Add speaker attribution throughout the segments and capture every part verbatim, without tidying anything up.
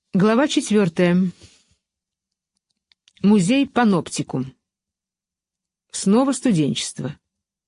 Speaker 1: Глава четвертая. Музей Паноптикум. Снова студенчество.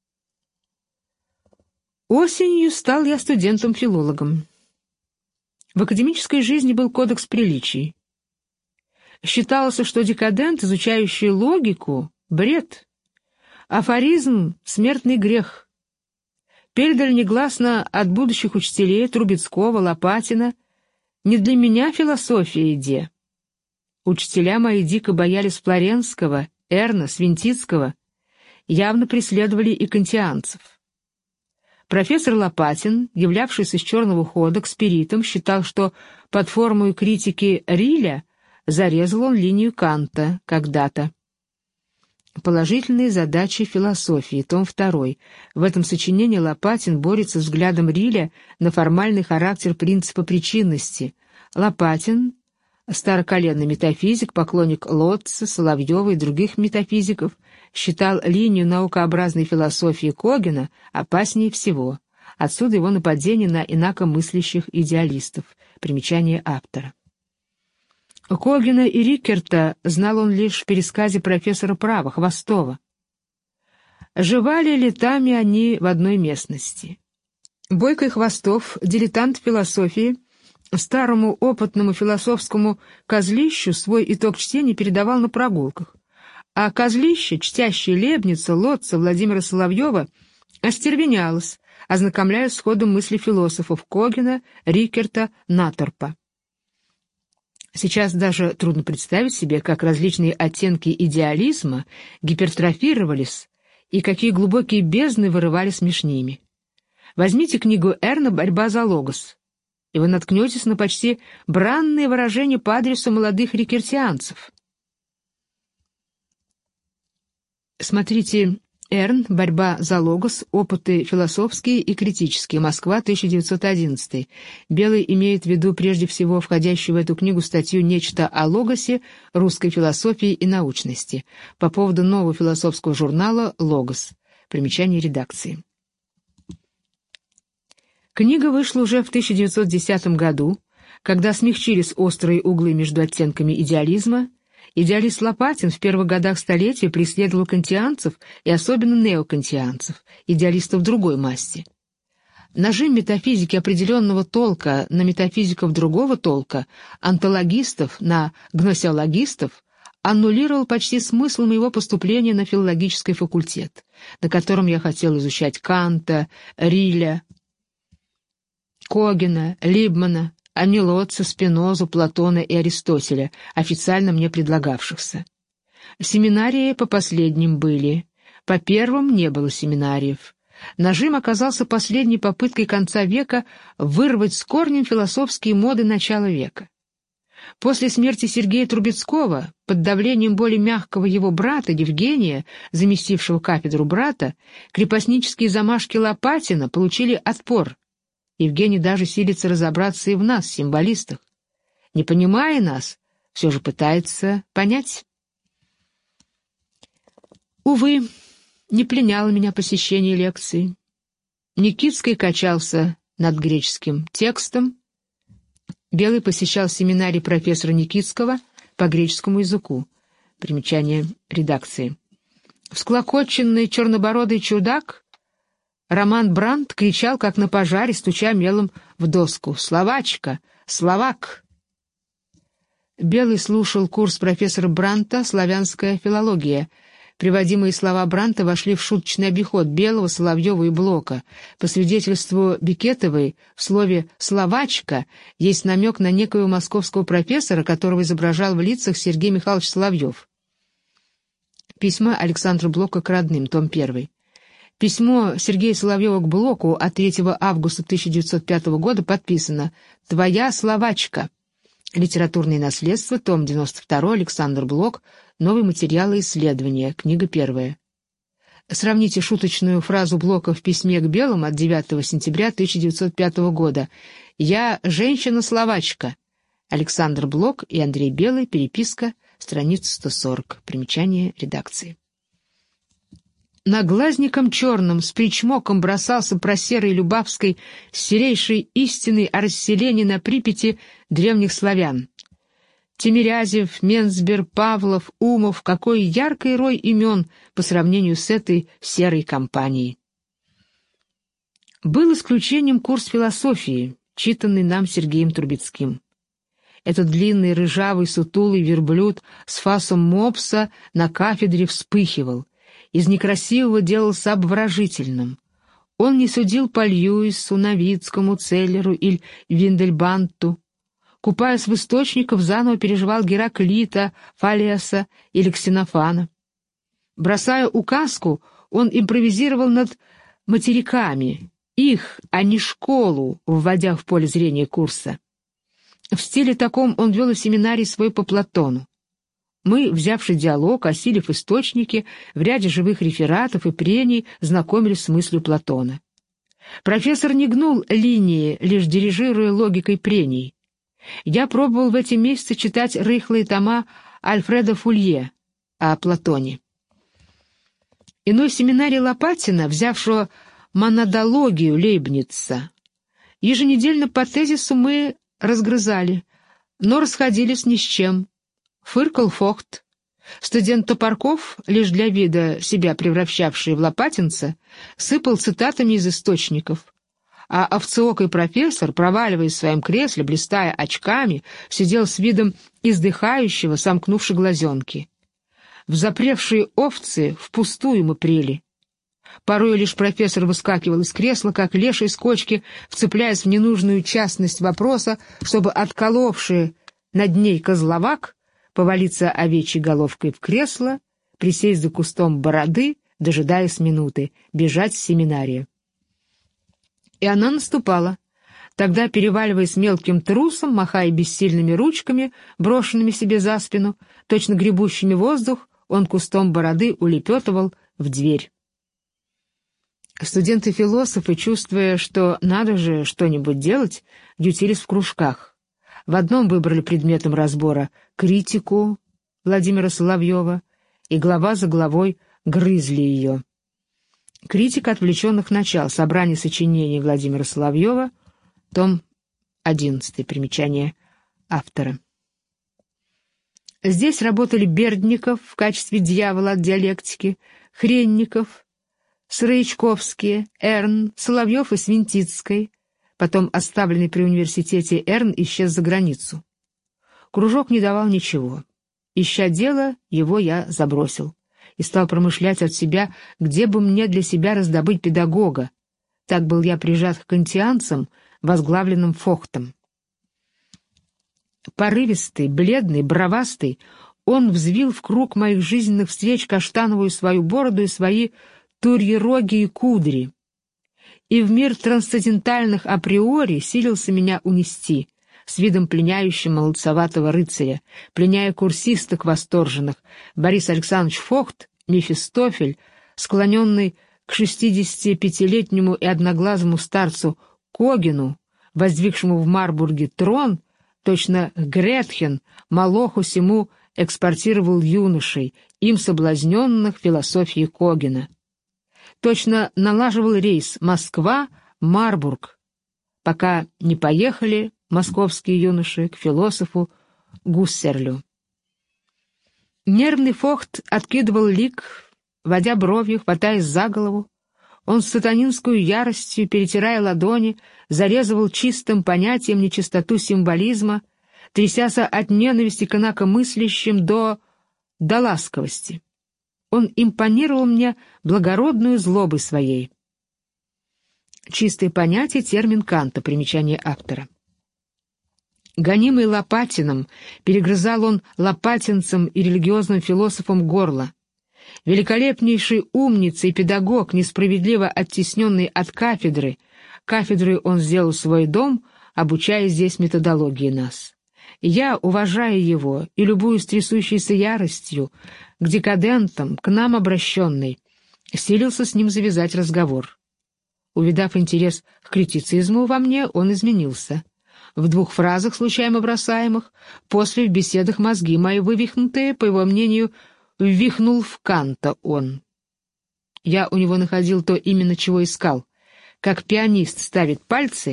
Speaker 1: Осенью стал я студентом-филологом. В академической жизни был кодекс приличий. Считалось, что декадент, изучающий логику, — бред, афоризм — смертный грех. Передали негласно от будущих учителей Трубецкого, Лопатина: «Не для меня философия иде». Учителя мои дико боялись Флоренского, Эрна, Свинтицкого, явно преследовали и кантианцев. Профессор Лопатин, являвшийся с черного хода к спиритам, считал, что под формой критики Риля зарезал он линию Канта когда-то. Положительные задачи философии, том второй. В этом сочинении Лопатин борется взглядом Риля на формальный характер принципа причинности. Лопатин, староколенный метафизик, поклонник Лотца, Соловьева и других метафизиков, считал линию наукообразной философии Когена опаснее всего. Отсюда его нападение на инакомыслящих идеалистов. Примечание автора. Когена и Рикерта знал он лишь в пересказе профессора права Хвостова. Жевали летами они в одной местности. Бойко и Хвостов, дилетант философии, старому опытному философскому Козлищу свой итог чтения передавал на прогулках, а Козлище, чтящий Лейбница, Лотца, Владимира Соловьева, остервенялось, ознакомляя с ходом мысли философов Когена, Рикерта, Наторпа. Сейчас даже трудно представить себе, как различные оттенки идеализма гипертрофировались и какие глубокие бездны вырывались меж ними. Возьмите книгу Эрна «Борьба за логос», и вы наткнетесь на почти бранные выражения по адресу молодых рикертианцев. Смотрите Эрн «Борьба за логос. Опыты философские и критические. Москва, тысяча девятьсот одиннадцатый. Белый имеет в виду прежде всего входящую в эту книгу статью «Нечто о логосе, русской философии и научности» по поводу нового философского журнала «Логос». Примечание редакции. Книга вышла уже в тысяча девятьсот десятом году, когда смягчились острые углы между оттенками идеализма. Идеалист Лопатин в первых годах столетия преследовал кантианцев и особенно неокантианцев, идеалистов другой масти. Нажим метафизики определенного толка на метафизиков другого толка, онтологистов на гносеологистов, аннулировал почти смысл моего поступления на филологический факультет, на котором я хотел изучать Канта, Риля, Когена, Либмана, а не Лотца, Спинозу, Платона и Аристотеля, официально мне предлагавшихся. Семинарии по последним были, по первым не было семинариев. Нажим оказался последней попыткой конца века вырвать с корнем философские моды начала века. После смерти Сергея Трубецкого, под давлением более мягкого его брата Евгения, заместившего кафедру брата, крепостнические замашки Лопатина получили отпор. Евгений даже силится разобраться и в нас, символистах. Не понимая нас, все же пытается понять. Увы, не пленяло меня посещение лекций. Никитский качался над греческим текстом. Белый посещал семинарий профессора Никитского по греческому языку. Примечание редакции. Всклокоченный чернобородый чудак Роман Брандт кричал, как на пожаре, стуча мелом в доску: «Словачка! Словак!» Белый слушал курс профессора Брандта «Славянская филология». Приводимые слова Брандта вошли в шуточный обиход Белого, Соловьева и Блока. По свидетельству Бекетовой, в слове «словачка» есть намек на некоего московского профессора, которого изображал в лицах Сергей Михайлович Соловьев. Письма Александра Блока к родным, том первый. Письмо Сергея Соловьева к Блоку от третьего августа тысяча девятьсот пятого года подписано «Твоя словачка». Литературное наследство, том девяносто второй, Александр Блок, новые материалы исследования, книга первая. Сравните шуточную фразу Блока в письме к Белому от девятого сентября тысяча девятьсот пятого года «Я женщина-словачка». Александр Блок и Андрей Белый, переписка, страница сто сорок, примечание редакции. Наглазником черным с причмоком бросался просерой Любавской с серейшей истиной о расселении на Припяти древних славян. Тимирязев, Менцбер, Павлов, Умов, какой яркий рой имен по сравнению с этой серой компанией. Был исключением курс философии, читанный нам Сергеем Трубецким. Этот длинный, рыжавый, сутулый верблюд с фасом мопса на кафедре вспыхивал, из некрасивого делался обворожительным. Он не судил по Льюису, Новицкому, Целлеру или Виндельбандту. Купаясь в источниках, заново переживал Гераклита, Фалеса или Ксенофана. Бросая указку, он импровизировал над материками, их, а не школу, вводя в поле зрения курса. В стиле таком он вел в семинарии свой по Платону. Мы, взявши диалог, осилив источники, в ряде живых рефератов и прений знакомились с мыслью Платона. Профессор не гнул линии, лишь дирижируя логикой прений. Я пробовал в эти месяцы читать рыхлые тома Альфреда Фулье о Платоне. Иной семинарий Лопатина, взявшего монадологию Лейбница, еженедельно по тезису мы разгрызали, но расходились ни с чем. Фыркал Фохт. Студент Топорков, лишь для вида себя превращавший в лопатинца, сыпал цитатами из источников, а овцеокий профессор, проваливаясь в своем кресле, блистая очками, сидел с видом издыхающего, сомкнувши глазенки. Взапревшие овцы впустую мы прели. Порой лишь профессор выскакивал из кресла, как леший из кочки, вцепляясь в ненужную частность вопроса, чтобы отколовший над ней козловак повалиться овечьей головкой в кресло, присесть за кустом бороды, дожидаясь минуты, бежать с семинария. И она наступала. Тогда, переваливаясь мелким трусом, махая бессильными ручками, брошенными себе за спину, точно гребущими воздух, он кустом бороды улепетывал в дверь. Студенты-философы, чувствуя, что надо же что-нибудь делать, ютились в кружках. В одном выбрали предметом разбора критику Владимира Соловьева, и глава за главой грызли ее. Критика отвлеченных начал. Собрание сочинений Владимира Соловьева, том одиннадцатый, примечание автора. Здесь работали Бердников в качестве дьявола от диалектики, Хренников, Сыроичковские, Эрн, Соловьев и Свинтицкой. Потом оставленный при университете Эрн исчез за границу. Кружок не давал ничего. Ища дело, его я забросил и стал промышлять от себя, где бы мне для себя раздобыть педагога. Так был я прижат к кантианцам, возглавленным Фохтом. Порывистый, бледный, бровастый, он взвил в круг моих жизненных встреч каштановую свою бороду и свои турьероги и кудри, и в мир трансцендентальных априори силился меня унести, с видом пленяющим молодцеватого рыцаря, пленяя курсисток восторженных, Борис Александрович Фохт, Мефистофель, склоненный к шестидесятипятилетнему и одноглазому старцу Когену, воздвигшему в Марбурге трон, точно Гретхен, Малоху сему экспортировал юношей, им соблазненных философией Когена. Точно налаживал рейс Москва-Марбург, пока не поехали московские юноши к философу Гуссерлю. Нервный Фохт откидывал лик, водя бровью, хватаясь за голову. Он с сатанинскую яростью, перетирая ладони, зарезывал чистым понятием нечистоту символизма, трясяся от ненависти к инакомыслящим до... до ласковости. Он импонировал мне благородную злобой своей. Чистое понятие — термин Канта, примечание автора. Гонимый Лопатиным, перегрызал он лопатинцам и религиозным философам горло. Великолепнейший умница и педагог, несправедливо оттесненный от кафедры, кафедрой он сделал свой дом, обучая здесь методологии нас. Я, уважая его и любуясь трясущейся яростью, к декадентам, к нам обращенной, силился с ним завязать разговор. Увидав интерес к критицизму во мне, он изменился. В двух фразах, случайно бросаемых, после в беседах мозги мои вывихнутые, по его мнению, ввихнул в Канта он. Я у него находил то именно, чего искал. Как пианист ставит пальцы,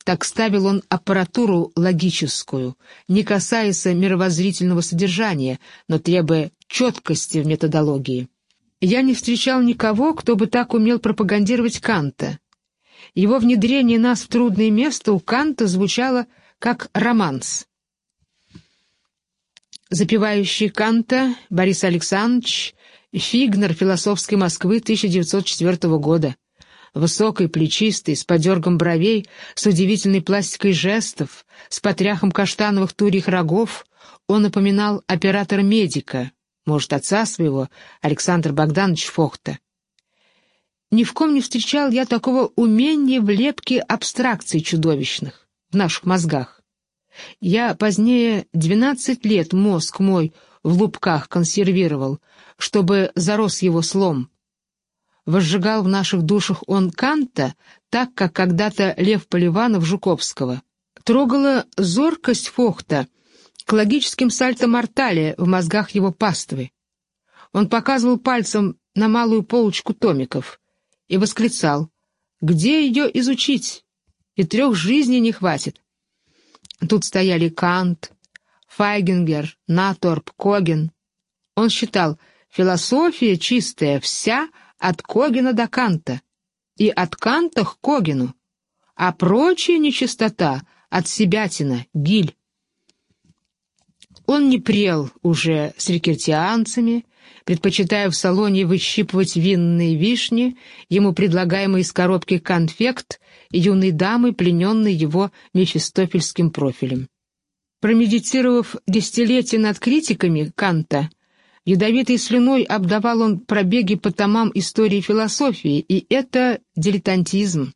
Speaker 1: Так ставил он аппаратуру логическую, не касаясь мировоззрительного содержания, но требуя четкости в методологии. Я не встречал никого, кто бы так умел пропагандировать Канта. Его внедрение нас в трудное место у Канта звучало как романс. Запевающий Канта Борис Александрович, Фигнер философской Москвы тысяча девятьсот четвёртого года. Высокий, плечистый, с подергом бровей, с удивительной пластикой жестов, с потряхом каштановых турьих рогов, он напоминал оператора-медика, может, отца своего, Александра Богдановича Фохта. Ни в ком не встречал я такого умения в лепке абстракций чудовищных в наших мозгах. Я позднее двенадцать лет мозг мой в лупках консервировал, чтобы зарос его слом. Возжигал в наших душах он Канта так, как когда-то Лев Поливанов Жуковского. Трогала зоркость Фохта к логическим сальто-мортале в мозгах его паствы. Он показывал пальцем на малую полочку томиков и восклицал: «Где ее изучить? И трех жизней не хватит». Тут стояли Кант, Файгингер, Наторп, Коген. Он считал, философия чистая вся от Когена до Канта, и от Канта к Когену, а прочая нечистота от себятина, гиль. Он не прел уже с рикертианцами, предпочитая в салоне выщипывать винные вишни, ему предлагаемый из коробки конфект юной дамы, плененной его мефистофельским профилем. Промедитировав десятилетия над критиками Канта, ядовитой слюной обдавал он пробеги по томам истории философии, и это дилетантизм.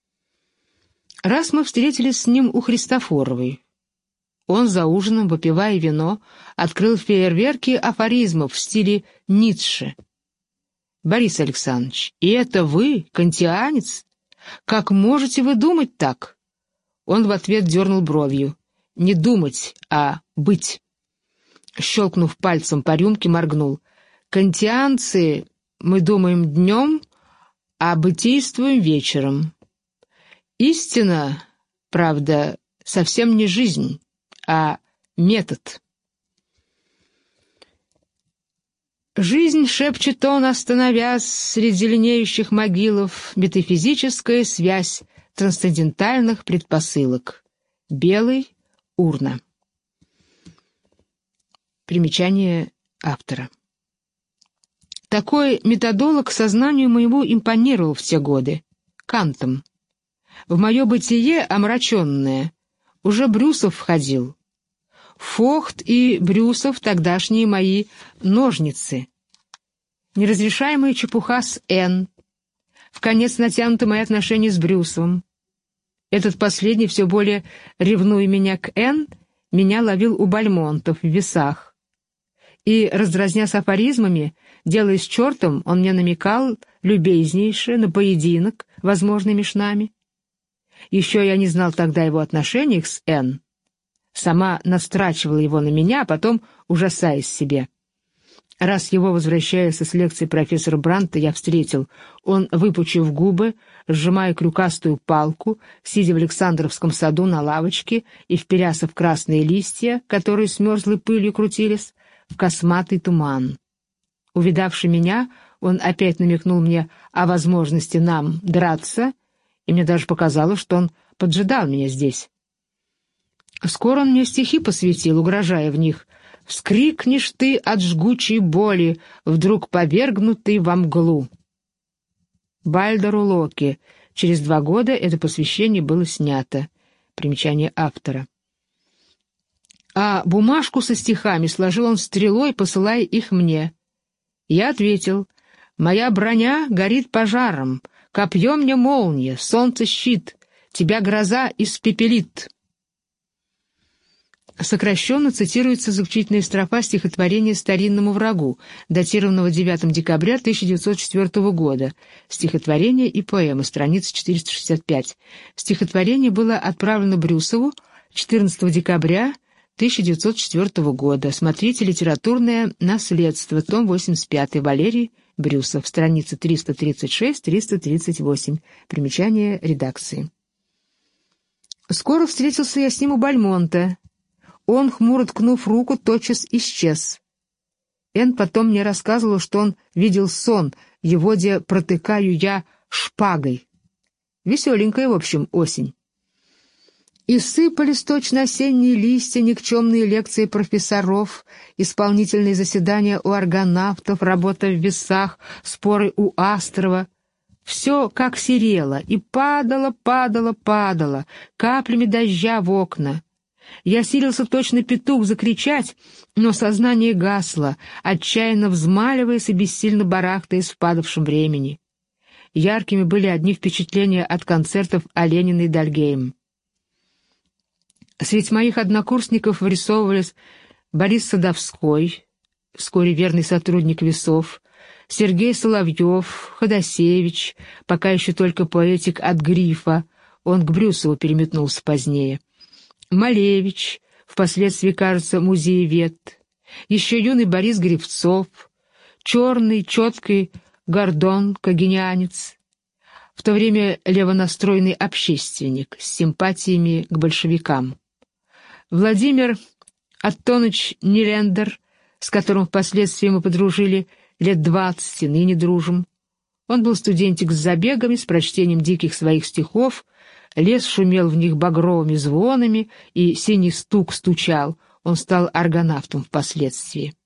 Speaker 1: Раз мы встретились с ним у Христофоровой. Он за ужином, выпивая вино, открыл фейерверки афоризмов в стиле Ницше. «Борис Александрович, и это вы, кантианец? Как можете вы думать так?» Он в ответ дернул бровью. «Не думать, а быть». Щелкнув пальцем по рюмке, моргнул. «Кантианцы, мы думаем днем, а бытийствуем вечером. Истина, правда, совсем не жизнь, а метод». «Жизнь, — шепчет он, остановясь среди зеленеющих могилов, — метафизическая связь трансцендентальных предпосылок. Белый, урна». Примечание автора. Такой методолог сознанию моему импонировал в те годы. Кантом. В мое бытие омраченное уже Брюсов входил. Фохт и Брюсов — тогдашние мои ножницы. Неразрешаемая чепуха с Н. Вконец натянуты мои отношения с Брюсовым. Этот последний, все более ревнуя меня к Н, меня ловил у Бальмонтов в весах. И, раздразня с афоризмами, делая с чертом, он мне намекал любезнейше на поединок, возможный меж нами. Еще я не знал тогда его отношений с Н. Сама настрачивала его на меня, а потом ужасаясь себе. Раз его, возвращаясь с лекции профессора Бранта, я встретил, он, выпучив губы, сжимая крюкастую палку, сидя в Александровском саду на лавочке и вперяся в красные листья, которые с мерзлой пылью крутились, в косматый туман. Увидавши меня, он опять намекнул мне о возможности нам драться, и мне даже показалось, что он поджидал меня здесь. Скоро он мне стихи посвятил, угрожая в них: «Вскрикнешь ты от жгучей боли, вдруг повергнутый во мглу». Бальдеру Локи. Через два года это посвящение было снято. Примечание автора. А бумажку со стихами сложил он стрелой, посылая их мне. Я ответил: «Моя броня горит пожаром, копье мне молния, солнце щит, тебя гроза испепелит». Сокращенно цитируется заключительная строфа стихотворения «Старинному врагу», датированного девятого декабря тысяча девятьсот четвёртого года, стихотворение и поэма, страница четыреста шестьдесят пять. Стихотворение было отправлено Брюсову четырнадцатого декабря тысяча девятьсот четвёртого года. Смотрите «Литературное наследство», том восемьдесят пять, Валерий Брюсов, страница триста тридцать шесть — триста тридцать восемь. Примечание редакции. Скоро встретился я с ним у Бальмонта. Он, хмуро ткнув руку, тотчас исчез. Энн потом мне рассказывала, что он видел сон, его где протыкаю я шпагой. Веселенькая, в общем, осень. И сыпались точно осенние листья, никчемные лекции профессоров, исполнительные заседания у аргонавтов, работа в весах, споры у Астрова. Все как серело, и падало, падало, падало, каплями дождя в окна. Я силился точно петух закричать, но сознание гасло, отчаянно взмаливаясь и бессильно барахтаясь в падавшем времени. Яркими были одни впечатления от концертов Оленина и Дальгейм. Среди моих однокурсников вырисовывались Борис Садовской, вскоре верный сотрудник «Весов», Сергей Соловьев, Ходосевич, пока еще только поэтик от Грифа, он к Брюсову переметнулся позднее, Малевич, впоследствии, кажется, музеевед, еще юный Борис Гривцов, черный, четкий Гордон, когенянец, в то время левонастроенный общественник с симпатиями к большевикам, Владимир Аттонович Нелендер, с которым впоследствии мы подружили лет двадцать, и ныне дружим. Он был студентик с забегами, с прочтением диких своих стихов, лес шумел в них багровыми звонами, и синий стук стучал, он стал аргонавтом впоследствии.